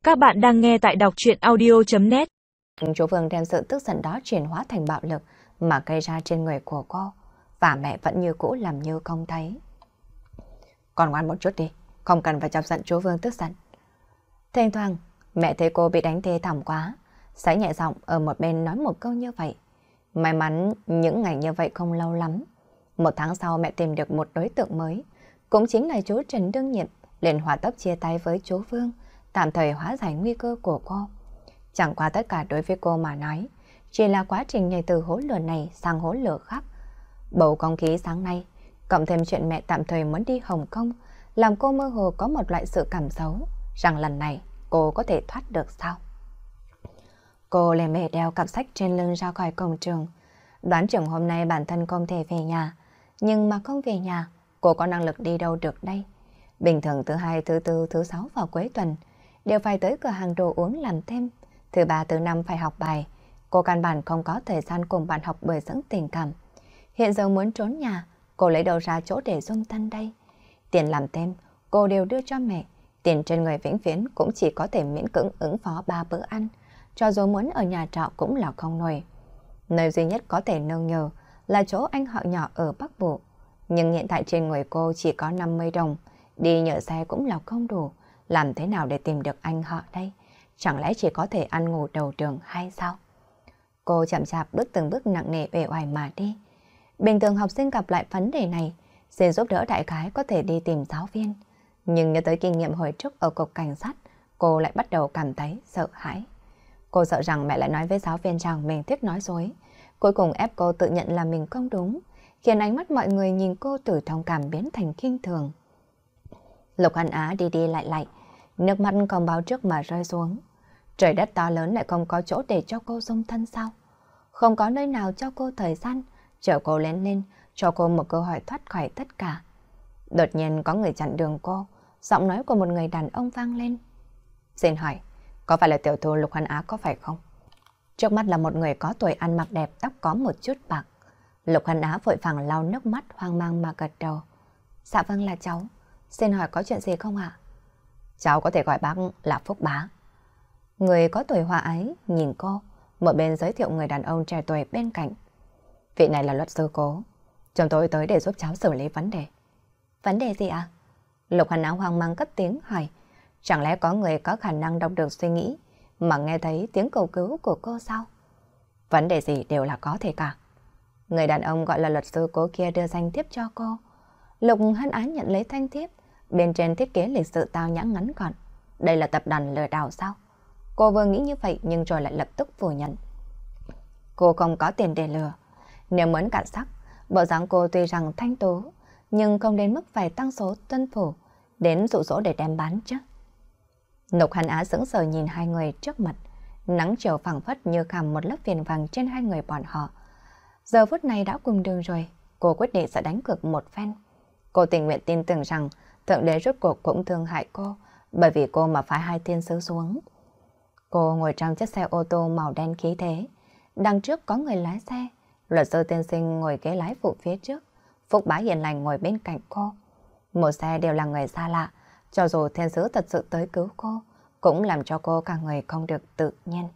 Các bạn đang nghe tại đọc truyện audio.net. Chú Vương đem sự tức giận đó chuyển hóa thành bạo lực mà gây ra trên người của cô, và mẹ vẫn như cũ làm như không thấy. Con ngoan một chút đi, không cần phải chọc giận chú Vương tức giận. Thỉnh thoảng, mẹ thấy cô bị đánh thê thảm quá, sẽ nhẹ giọng ở một bên nói một câu như vậy. May mắn những ngày như vậy không lâu lắm. Một tháng sau mẹ tìm được một đối tượng mới, cũng chính là chú Trần Đương Nhiệm, liền hòa tốc chia tay với chú Vương, tạm thời hóa giải nguy cơ của cô. Chẳng qua tất cả đối với cô mà nói, chỉ là quá trình nhảy từ hố lửa này sang hố lửa khác. Bầu không khí sáng nay, cộng thêm chuyện mẹ tạm thời muốn đi Hồng Kông, làm cô mơ hồ có một loại sự cảm xấu, rằng lần này cô có thể thoát được sao. Cô lề mề đeo cặp sách trên lưng ra khỏi cổng trường, đoán chừng hôm nay bản thân không thể về nhà, nhưng mà không về nhà, cô có năng lực đi đâu được đây. Bình thường thứ hai, thứ tư, thứ sáu vào cuối tuần đều phải tới cửa hàng đồ uống làm thêm. Thứ ba, thứ năm phải học bài. Cô căn bản không có thời gian cùng bạn học bồi dưỡng tình cảm. Hiện giờ muốn trốn nhà, cô lấy đâu ra chỗ để dung thân đây. Tiền làm thêm, cô đều đưa cho mẹ. Tiền trên người vĩnh viễn cũng chỉ có thể miễn cưỡng ứng phó 3 bữa ăn. Cho dù muốn ở nhà trọ cũng là không nổi. Nơi duy nhất có thể nương nhờ là chỗ anh họ nhỏ ở Bắc Bộ. Nhưng hiện tại trên người cô chỉ có 50 đồng. Đi nhờ xe cũng là không đủ. Làm thế nào để tìm được anh họ đây? Chẳng lẽ chỉ có thể ăn ngủ đầu trường hay sao? Cô chậm chạp bước từng bước nặng nề uể oải mà đi. Bình thường học sinh gặp lại vấn đề này, xin giúp đỡ đại khái có thể đi tìm giáo viên. Nhưng nhớ tới kinh nghiệm hồi trước ở cục cảnh sát, cô lại bắt đầu cảm thấy sợ hãi. Cô sợ rằng mẹ lại nói với giáo viên rằng mình thích nói dối. Cuối cùng ép cô tự nhận là mình không đúng, khiến ánh mắt mọi người nhìn cô từ thông cảm biến thành khinh thường. Lục Hân Á đi đi lại lại, nước mắt còn báo trước mà rơi xuống. Trời đất to lớn lại không có chỗ để cho cô dung thân sao? Không có nơi nào cho cô thời gian, chờ cô lớn lên, cho cô một cơ hội thoát khỏi tất cả. Đột nhiên có người chặn đường cô, giọng nói của một người đàn ông vang lên. Xin hỏi, có phải là tiểu thư Lục Hân Á có phải không? Trước mắt là một người có tuổi, ăn mặc đẹp, tóc có một chút bạc. Lục Hân Á vội vàng lau nước mắt, hoang mang mà gật đầu. Dạ vâng, là cháu. Xin hỏi có chuyện gì không ạ? Cháu có thể gọi bác là Phúc Bá. Người có tuổi hòa ái nhìn cô, một bên giới thiệu người đàn ông trẻ tuổi bên cạnh. Vị này là luật sư Cố. Chúng tôi tới để giúp cháu xử lý vấn đề. Vấn đề gì ạ? Lục Hân Á hoang mang cất tiếng hỏi. Chẳng lẽ có người có khả năng đọc được suy nghĩ mà nghe thấy tiếng cầu cứu của cô sao? Vấn đề gì đều là có thể cả. Người đàn ông gọi là luật sư Cố kia đưa danh thiếp cho cô. Lục Hân Á nhận lấy thanh thiếp, bên trên thiết kế lịch sự tao nhã ngắn gọn. Đây là tập đoàn lừa đảo sao? Cô vừa nghĩ như vậy nhưng rồi lại lập tức phủ nhận. Cô không có tiền để lừa. Nếu muốn cạn sắc, bộ dáng cô tuy rằng thanh tú, nhưng không đến mức phải tăng số tuân thủ, đến dụ dỗ để đem bán chứ. Lục Hân Á sững sờ nhìn hai người trước mặt, nắng chiều phảng phất như khảm một lớp viền vàng trên hai người bọn họ. Giờ phút này đã cùng đường rồi, cô quyết định sẽ đánh cược một phen. Cô tình nguyện tin tưởng rằng Thượng Đế rốt cuộc cũng thương hại cô, bởi vì cô mà phái hai thiên sứ xuống. Cô ngồi trong chiếc xe ô tô màu đen khí thế, đằng trước có người lái xe, luật sư tiên sinh ngồi ghế lái phụ phía trước, Phúc Bá hiền lành ngồi bên cạnh cô. Một xe đều là người xa lạ, cho dù thiên sứ thật sự tới cứu cô, cũng làm cho cô cả người không được tự nhiên.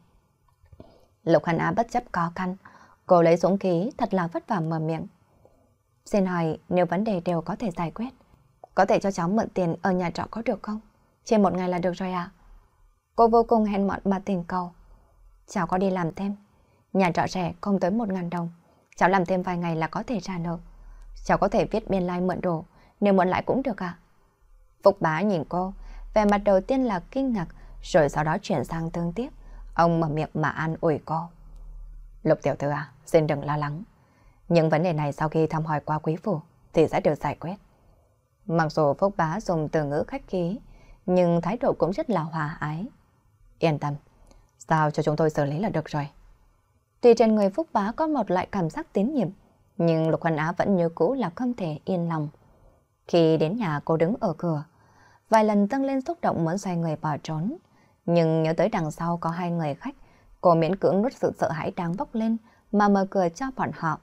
Lục Hân Á bất chấp khó khăn, cô lấy dũng khí thật là vất vả mở miệng. Xin hỏi nếu vấn đề đều có thể giải quyết, có thể cho cháu mượn tiền ở nhà trọ có được không? Trên một ngày là được rồi ạ. Cô vô cùng hèn mọn mà tình cầu. Cháu có đi làm thêm, nhà trọ rẻ không tới 1.000 đồng. Cháu làm thêm vài ngày là có thể trả nợ. Cháu có thể viết biên lai mượn đồ, nếu muốn lại cũng được ạ. Phúc Bá nhìn cô, vẻ mặt đầu tiên là kinh ngạc, rồi sau đó chuyển sang thương tiếc. Ông mở miệng mà an ủi cô. Lục tiểu thư à, xin đừng lo lắng. Những vấn đề này sau khi thăm hỏi qua quý phủ thì sẽ được giải quyết. Mặc dù Phúc Bá dùng từ ngữ khách khí, nhưng thái độ cũng rất là hòa ái. Yên tâm, giao cho chúng tôi xử lý là được rồi. Tuy trên người Phúc Bá có một loại cảm giác tín nhiệm, nhưng Lục Hân Á vẫn như cũ là không thể yên lòng. Khi đến nhà cô đứng ở cửa, vài lần dâng lên xúc động muốn xoay người bỏ trốn. Nhưng nhớ tới đằng sau có hai người khách, cô miễn cưỡng nuốt sự sợ hãi đang bốc lên mà mở cửa cho bọn họ.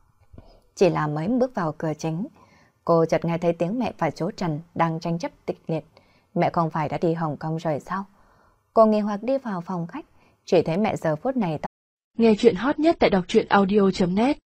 Chỉ là mới bước vào cửa chính, cô chợt nghe thấy tiếng mẹ và chú Trần đang tranh chấp kịch liệt. Mẹ không phải đã đi Hồng Kông rồi sao? Cô nghi hoặc đi vào phòng khách, chỉ thấy mẹ giờ phút này. Nghe chuyện hot nhất tại đọc truyện audio.net